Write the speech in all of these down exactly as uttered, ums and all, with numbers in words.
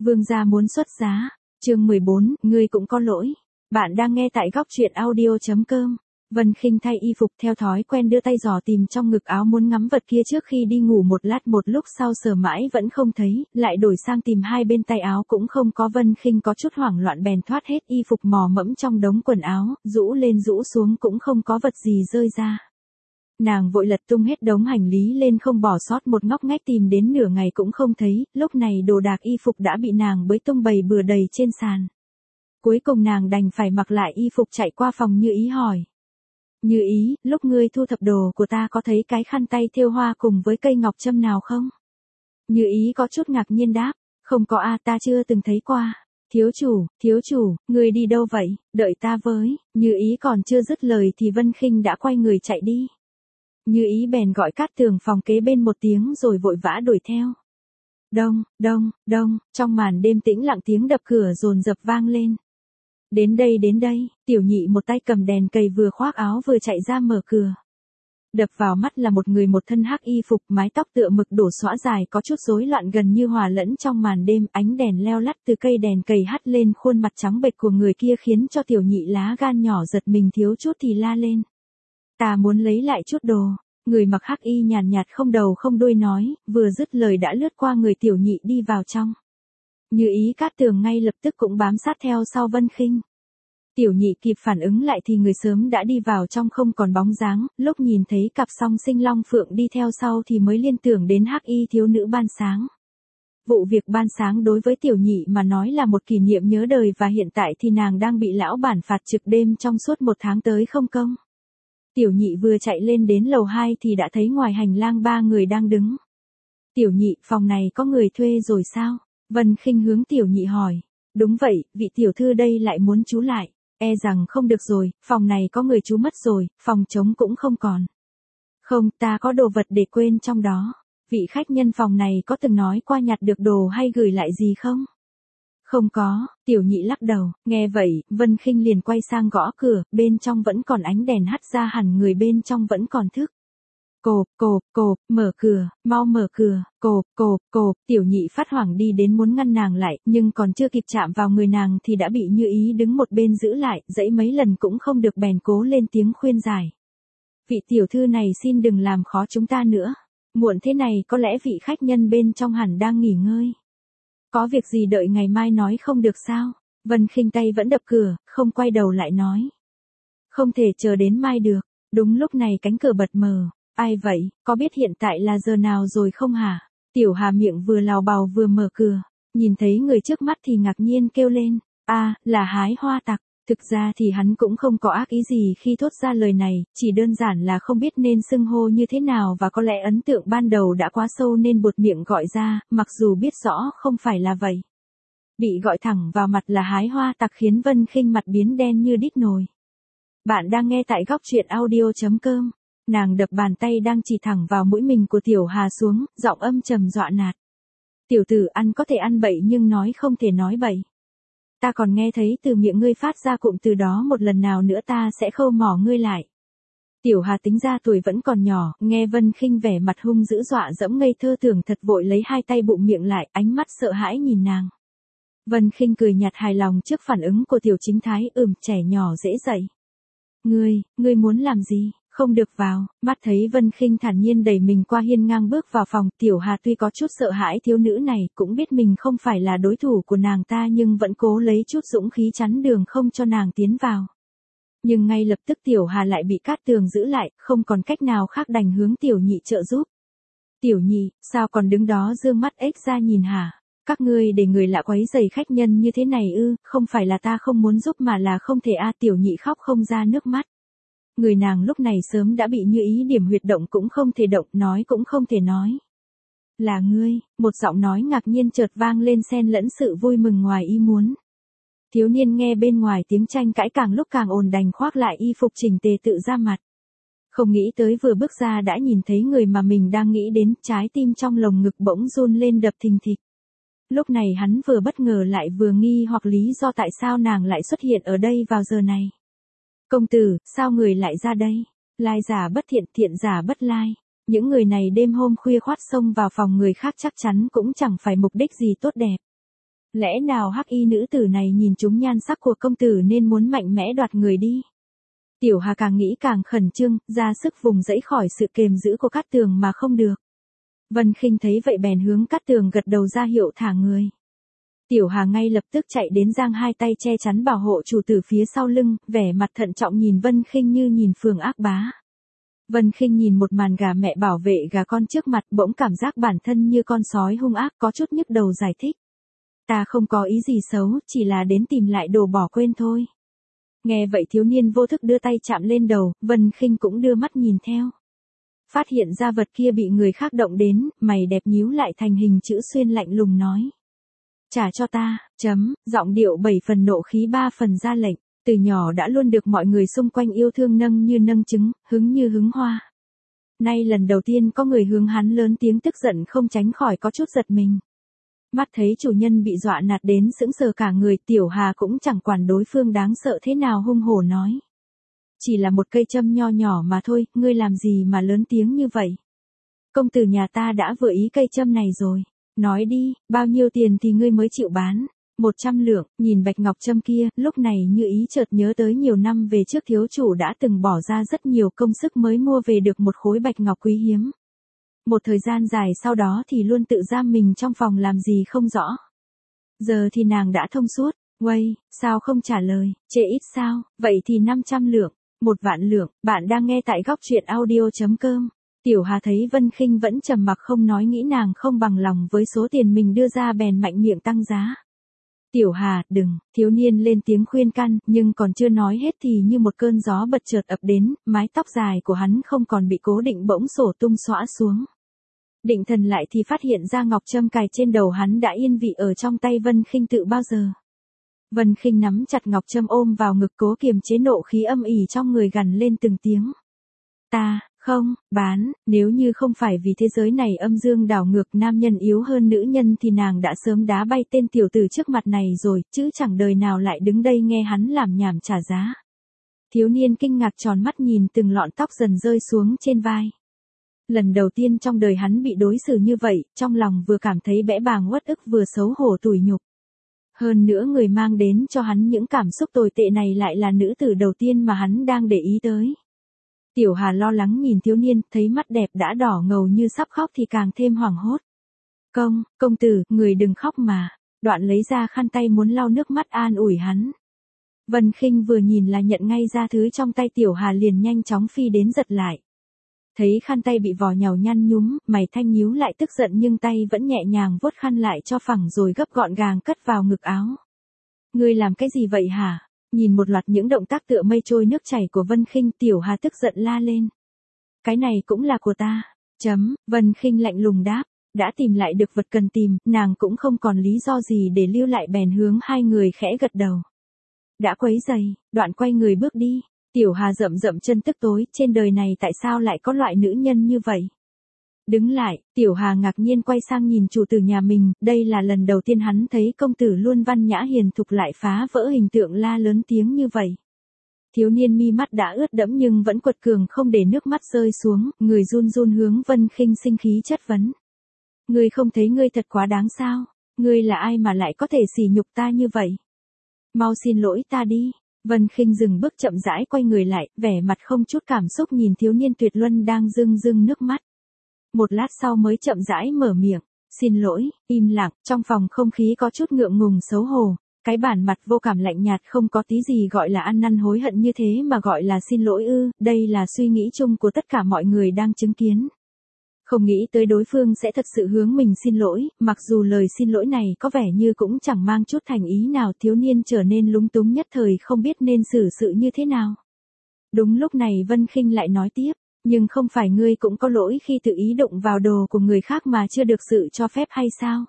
Vương gia muốn xuất giá. Chương mười bốn, ngươi cũng có lỗi. Bạn đang nghe tại góc truyện audio chấm com. Vân Khinh thay y phục theo thói quen đưa tay dò tìm trong ngực áo muốn ngắm vật kia trước khi đi ngủ, một lát một lúc sau sờ mãi vẫn không thấy, lại đổi sang tìm hai bên tay áo cũng không có. Vân Khinh có chút hoảng loạn bèn thoát hết y phục mò mẫm trong đống quần áo, rũ lên rũ xuống cũng không có vật gì rơi ra. Nàng vội lật tung hết đống hành lý lên không bỏ sót một ngóc ngách, tìm đến nửa ngày cũng không thấy, lúc này đồ đạc y phục đã bị nàng bới tung bày bừa đầy trên sàn. Cuối cùng nàng đành phải mặc lại y phục chạy qua phòng Như Ý hỏi. Như Ý, lúc ngươi thu thập đồ của ta có thấy cái khăn tay thêu hoa cùng với cây ngọc châm nào không? Như Ý có chút ngạc nhiên đáp, không có a, ta chưa từng thấy qua. Thiếu chủ, thiếu chủ, ngươi đi đâu vậy, đợi ta với. Như Ý còn chưa dứt lời thì Vân Khinh đã quay người chạy đi. Như Ý bèn gọi Cát Tường phòng kế bên một tiếng rồi vội vã đuổi theo. Đông, đông, đông, trong màn đêm tĩnh lặng tiếng đập cửa dồn dập vang lên. Đến đây đến đây, Tiểu Nhị một tay cầm đèn cầy vừa khoác áo vừa chạy ra mở cửa. Đập vào mắt là một người một thân hắc y phục, mái tóc tựa mực đổ xõa dài có chút rối loạn gần như hòa lẫn trong màn đêm, ánh đèn leo lắt từ cây đèn cầy hắt lên khuôn mặt trắng bệch của người kia khiến cho Tiểu Nhị lá gan nhỏ giật mình, thiếu chút thì la lên. Ta muốn lấy lại chút đồ. Người mặc hắc y nhàn nhạt không đầu không đuôi nói, vừa dứt lời đã lướt qua người Tiểu Nhị đi vào trong. Như Ý Cát Tường ngay lập tức cũng bám sát theo sau Vân Khinh. Tiểu Nhị kịp phản ứng lại thì người sớm đã đi vào trong không còn bóng dáng, lúc nhìn thấy cặp song sinh long phượng đi theo sau thì mới liên tưởng đến hắc y thiếu nữ ban sáng. Vụ việc ban sáng đối với Tiểu Nhị mà nói là một kỷ niệm nhớ đời, và hiện tại thì nàng đang bị lão bản phạt trực đêm trong suốt một tháng tới không công. Tiểu Nhị vừa chạy lên đến lầu hai thì đã thấy ngoài hành lang ba người đang đứng. Tiểu Nhị, phòng này có người thuê rồi sao? Vân Khinh hướng Tiểu Nhị hỏi. Đúng vậy, vị tiểu thư đây lại muốn trú lại. E rằng không được rồi, phòng này có người trú mất rồi, phòng trống cũng không còn. Không, ta có đồ vật để quên trong đó. Vị khách nhân phòng này có từng nói qua nhặt được đồ hay gửi lại gì không? Không có. Tiểu Nhị lắc đầu. Nghe vậy, Vân Khinh liền quay sang gõ cửa, bên trong vẫn còn ánh đèn hắt ra, hẳn người bên trong vẫn còn thức. Cộp, cộp, cộp, mở cửa, mau mở cửa, cộp, cộp, cộp. Tiểu Nhị phát hoảng đi đến muốn ngăn nàng lại, nhưng còn chưa kịp chạm vào người nàng thì đã bị Như Ý đứng một bên giữ lại, dãy mấy lần cũng không được bèn cố lên tiếng khuyên giải. Vị tiểu thư này xin đừng làm khó chúng ta nữa. Muộn thế này có lẽ vị khách nhân bên trong hẳn đang nghỉ ngơi. Có việc gì đợi ngày mai nói không được sao? Vân Khinh tay vẫn đập cửa, không quay đầu lại nói. Không thể chờ đến mai được. Đúng lúc này cánh cửa bật mở. Ai vậy, có biết hiện tại là giờ nào rồi không hả? Tiểu Hà miệng vừa lào bào vừa mở cửa. Nhìn thấy người trước mắt thì ngạc nhiên kêu lên. A, à, là Hái Hoa Tặc. Thực ra thì hắn cũng không có ác ý gì khi thốt ra lời này, chỉ đơn giản là không biết nên xưng hô như thế nào, và có lẽ ấn tượng ban đầu đã quá sâu nên buột miệng gọi ra, mặc dù biết rõ không phải là vậy. Bị gọi thẳng vào mặt là Hái Hoa Tặc khiến Vân Khinh mặt biến đen như đít nồi. Bạn đang nghe tại góc truyện audio chấm com. Nàng đập bàn tay đang chỉ thẳng vào mũi mình của Tiểu Hà xuống, giọng âm trầm dọa nạt. Tiểu tử, ăn có thể ăn bậy nhưng nói không thể nói bậy. Ta còn nghe thấy từ miệng ngươi phát ra cụm từ đó một lần nào nữa ta sẽ khâu mỏ ngươi lại. Tiểu Hà tính ra tuổi vẫn còn nhỏ, nghe Vân Khinh vẻ mặt hung dữ dọa dẫm ngây thơ tưởng thật, vội lấy hai tay bụng miệng lại, ánh mắt sợ hãi nhìn nàng. Vân Khinh cười nhạt hài lòng trước phản ứng của Tiểu Chính Thái, ừm, trẻ nhỏ dễ dạy. Ngươi, ngươi muốn làm gì? Không được vào. Mắt thấy Vân Khinh thản nhiên đẩy mình qua hiên ngang bước vào phòng, Tiểu Hà tuy có chút sợ hãi thiếu nữ này, cũng biết mình không phải là đối thủ của nàng ta, nhưng vẫn cố lấy chút dũng khí chắn đường không cho nàng tiến vào. Nhưng ngay lập tức Tiểu Hà lại bị Cát Tường giữ lại, không còn cách nào khác đành hướng Tiểu Nhị trợ giúp. Tiểu Nhị, sao còn đứng đó dương mắt ếch ra nhìn hả? Các ngươi để người lạ quấy rầy khách nhân như thế này ư? Không phải là ta không muốn giúp mà là không thể a. Tiểu Nhị khóc không ra nước mắt. Người nàng lúc này sớm đã bị Như Ý điểm huyệt, động cũng không thể động, nói cũng không thể nói. Là ngươi, một giọng nói ngạc nhiên chợt vang lên xen lẫn sự vui mừng ngoài ý muốn. Thiếu niên nghe bên ngoài tiếng tranh cãi càng lúc càng ồn đành khoác lại y phục chỉnh tề tự ra mặt. Không nghĩ tới vừa bước ra đã nhìn thấy người mà mình đang nghĩ đến, trái tim trong lồng ngực bỗng run lên đập thình thịch. Lúc này hắn vừa bất ngờ lại vừa nghi hoặc lý do tại sao nàng lại xuất hiện ở đây vào giờ này. Công tử, sao người lại ra đây? Lai giả bất thiện, thiện giả bất lai. Những người này đêm hôm khuya khoắt xông vào phòng người khác chắc chắn cũng chẳng phải mục đích gì tốt đẹp. Lẽ nào hắc y nữ tử này nhìn trúng nhan sắc của công tử nên muốn mạnh mẽ đoạt người đi? Tiểu Hà càng nghĩ càng khẩn trương, ra sức vùng dẫy khỏi sự kềm giữ của Cát Tường mà không được. Vân Khinh thấy vậy bèn hướng Cát Tường gật đầu ra hiệu thả người. Tiểu Hà ngay lập tức chạy đến giang hai tay che chắn bảo hộ chủ tử phía sau lưng, vẻ mặt thận trọng nhìn Vân Khinh như nhìn phường ác bá. Vân Khinh nhìn một màn gà mẹ bảo vệ gà con trước mặt bỗng cảm giác bản thân như con sói hung ác có chút nhức đầu giải thích. Ta không có ý gì xấu, chỉ là đến tìm lại đồ bỏ quên thôi. Nghe vậy thiếu niên vô thức đưa tay chạm lên đầu, Vân Khinh cũng đưa mắt nhìn theo. Phát hiện ra vật kia bị người khác động đến, mày đẹp nhíu lại thành hình chữ xuyên lạnh lùng nói. Trả cho ta, chấm, giọng điệu bảy phần nộ khí ba phần ra lệnh, từ nhỏ đã luôn được mọi người xung quanh yêu thương nâng như nâng trứng, hứng như hứng hoa. Nay lần đầu tiên có người hướng hắn lớn tiếng tức giận không tránh khỏi có chút giật mình. Mắt thấy chủ nhân bị dọa nạt đến sững sờ cả người, Tiểu Hà cũng chẳng quản đối phương đáng sợ thế nào hung hổ nói. Chỉ là một cây châm nho nhỏ mà thôi, ngươi làm gì mà lớn tiếng như vậy? Công tử nhà ta đã vừa ý cây châm này rồi. Nói đi, bao nhiêu tiền thì ngươi mới chịu bán? Một trăm lượng, nhìn bạch ngọc châm kia, lúc này như ý chợt nhớ tới nhiều năm về trước thiếu chủ đã từng bỏ ra rất nhiều công sức mới mua về được một khối bạch ngọc quý hiếm. Một thời gian dài sau đó thì luôn tự giam mình trong phòng làm gì không rõ. Giờ thì nàng đã thông suốt, uây, sao không trả lời, chê ít sao, vậy thì năm trăm lượng, một vạn lượng, bạn đang nghe tại góc truyện audio chấm com. Tiểu Hà thấy Vân Khinh vẫn trầm mặc không nói nghĩ nàng không bằng lòng với số tiền mình đưa ra bèn mạnh miệng tăng giá. Tiểu Hà, đừng, thiếu niên lên tiếng khuyên can, nhưng còn chưa nói hết thì như một cơn gió bật chợt ập đến, mái tóc dài của hắn không còn bị cố định bỗng xổ tung xõa xuống. Định thần lại thì phát hiện ra ngọc châm cài trên đầu hắn đã yên vị ở trong tay Vân Khinh tự bao giờ. Vân Khinh nắm chặt ngọc châm ôm vào ngực cố kiềm chế nộ khí âm ỉ trong người gằn lên từng tiếng. Ta, không, bán, nếu như không phải vì thế giới này âm dương đảo ngược nam nhân yếu hơn nữ nhân thì nàng đã sớm đá bay tên tiểu tử trước mặt này rồi, chứ chẳng đời nào lại đứng đây nghe hắn làm nhảm trả giá. Thiếu niên kinh ngạc tròn mắt nhìn từng lọn tóc dần rơi xuống trên vai. Lần đầu tiên trong đời hắn bị đối xử như vậy, trong lòng vừa cảm thấy bẽ bàng uất ức vừa xấu hổ tủi nhục. Hơn nữa người mang đến cho hắn những cảm xúc tồi tệ này lại là nữ tử đầu tiên mà hắn đang để ý tới. Tiểu Hà lo lắng nhìn thiếu niên, thấy mắt đẹp đã đỏ ngầu như sắp khóc thì càng thêm hoảng hốt. Công, công tử, người đừng khóc mà. Đoạn lấy ra khăn tay muốn lau nước mắt an ủi hắn. Vân Khinh vừa nhìn là nhận ngay ra thứ trong tay Tiểu Hà liền nhanh chóng phi đến giật lại. Thấy khăn tay bị vò nhàu nhăn nhúm, mày thanh nhíu lại tức giận nhưng tay vẫn nhẹ nhàng vuốt khăn lại cho phẳng rồi gấp gọn gàng cất vào ngực áo. Ngươi làm cái gì vậy hả? Nhìn một loạt những động tác tựa mây trôi nước chảy của Vân Khinh, Tiểu Hà tức giận la lên. Cái này cũng là của ta. Chấm, Vân Khinh lạnh lùng đáp. Đã tìm lại được vật cần tìm, nàng cũng không còn lý do gì để lưu lại bèn hướng hai người khẽ gật đầu. Đã quấy giày, đoạn quay người bước đi. Tiểu Hà rậm rậm chân tức tối, trên đời này tại sao lại có loại nữ nhân như vậy? Đứng lại, Tiểu Hà ngạc nhiên quay sang nhìn chủ tử nhà mình, đây là lần đầu tiên hắn thấy công tử luôn văn nhã hiền thục lại phá vỡ hình tượng la lớn tiếng như vậy. Thiếu niên mi mắt đã ướt đẫm nhưng vẫn quật cường không để nước mắt rơi xuống, người run run hướng Vân Khinh sinh khí chất vấn. Ngươi không thấy ngươi thật quá đáng sao? Ngươi là ai mà lại có thể sỉ nhục ta như vậy? Mau xin lỗi ta đi. Vân Khinh dừng bước chậm rãi quay người lại, vẻ mặt không chút cảm xúc nhìn thiếu niên tuyệt luân đang rưng rưng nước mắt. Một lát sau mới chậm rãi mở miệng, xin lỗi, im lặng, trong phòng không khí có chút ngượng ngùng xấu hổ, cái bản mặt vô cảm lạnh nhạt không có tí gì gọi là ăn năn hối hận như thế mà gọi là xin lỗi ư, đây là suy nghĩ chung của tất cả mọi người đang chứng kiến. Không nghĩ tới đối phương sẽ thật sự hướng mình xin lỗi, mặc dù lời xin lỗi này có vẻ như cũng chẳng mang chút thành ý nào, thiếu niên trở nên lúng túng nhất thời không biết nên xử sự như thế nào. Đúng lúc này Vân Khinh lại nói tiếp, nhưng không phải ngươi cũng có lỗi khi tự ý đụng vào đồ của người khác mà chưa được sự cho phép hay sao?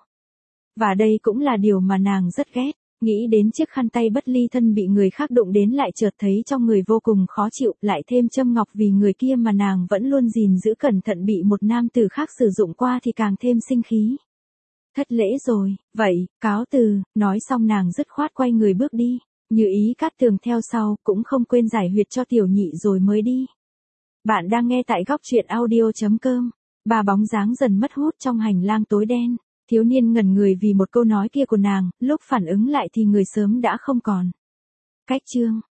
Và đây cũng là điều mà nàng rất ghét, nghĩ đến chiếc khăn tay bất ly thân bị người khác đụng đến lại chợt thấy trong người vô cùng khó chịu, lại thêm châm ngọc vì người kia mà nàng vẫn luôn gìn giữ cẩn thận bị một nam tử khác sử dụng qua thì càng thêm sinh khí. Thất lễ rồi, vậy, cáo từ, nói xong nàng dứt khoát quay người bước đi, như ý Cát Tường theo sau, cũng không quên giải huyệt cho tiểu nhị rồi mới đi. Bạn đang nghe tại góc truyện audio chấm com, ba bóng dáng dần mất hút trong hành lang tối đen. Thiếu niên ngẩn người vì một câu nói kia của nàng, lúc phản ứng lại thì người sớm đã không còn. Cách chương